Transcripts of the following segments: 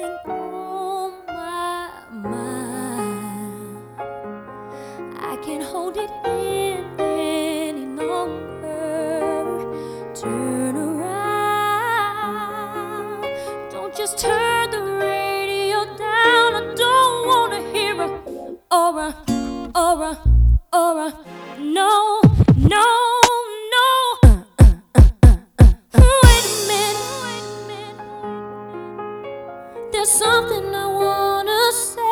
something on my mind. I can't hold it in any longer. Turn around. Don't just turn the radio down. I don't wanna hear a no, no, no. Wait a minute. There's something I wanna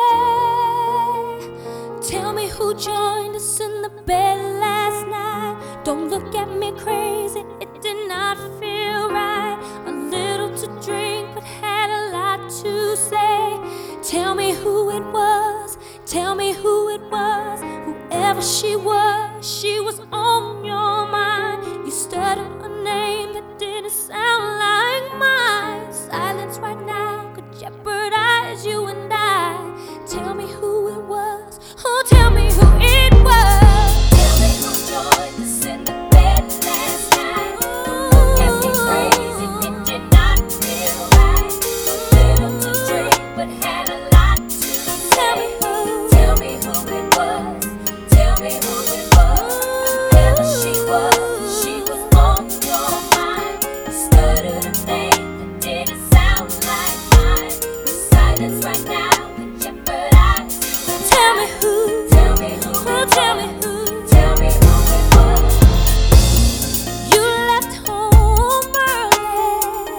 say. Tell me who joined us in the bed last night. Don't look at me crazy, it did not feel right. A little to drink, but had a lot to say. Tell me who it was, tell me who it was. Whoever she was on your mind. You stuttered a name that didn't sound like mine. Silence right now could jeopardize you and I. Tell me who it was, oh tell me who it was. Tell me who joined us in the bed last night. Don't get me crazy, it did not feel right. A little to drink, but had a lot to say. Tell me who it was, tell me who it was. Whoever she was on your mind. You stuttered a name that didn't sound like mine. Your silence right now could jeopardize you. Tell me who, Tell me who oh it tell me was. who. Tell me who it was. You left home early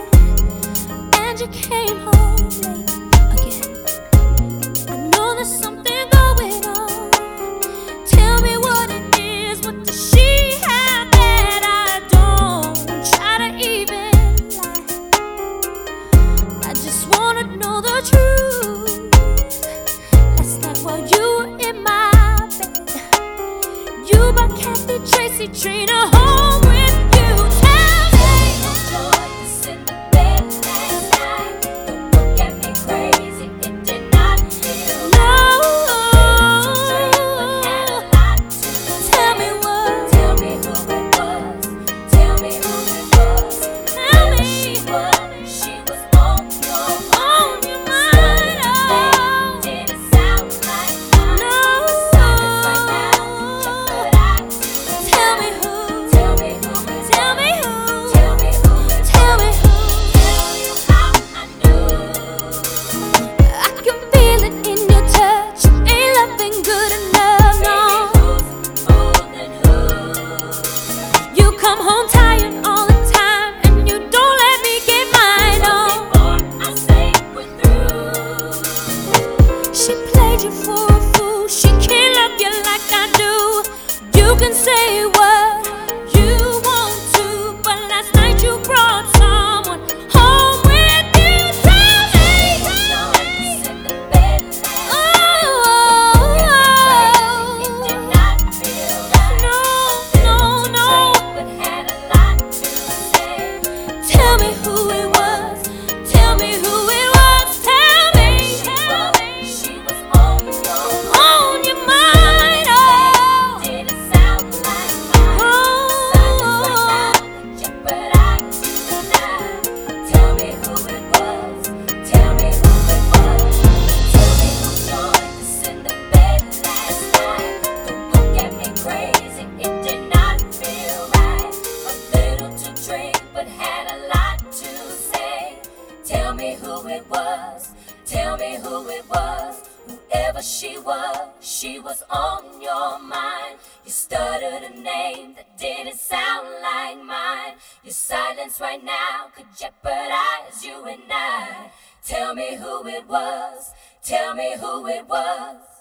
and you came home late again. I know there's something going on. Tell me what it is. What does she have that I don't? Try to even lie. I just wanna know the truth. Last night while you were in my bed, you brought Kathy, Tracy, Trina home with you. Tell me. Who joined us in the bed last night? Don't look at me crazy, it did not feel right. Had a lot to Tell say. me what. Tell me who it was. Tell me who it was. Tell me. She was on your mind. On your mind, oh. Didn't sound like mine. No. Silence right now, jeopardize you. Tell me who. Tell me who it was. Tell me who. Tell me who it was. Tell me who. Tell you how I knew. I can feel it in your touch. Ain't loving good enough, no. You come home tired all the time, and you don't let me get mine on. She played you for a fool. She can't love you like I do. You can say what you want to, but last night you brought someone home with you. Tell me. Tell me who it was. Tell me who it was. Tell me. On your mind, oh. Tell me who it was. Tell me who it was. Whoever she was on your mind. You stuttered a name that didn't sound like mine. Your silence right now could jeopardize you and I. Tell me who it was. Tell me who it was.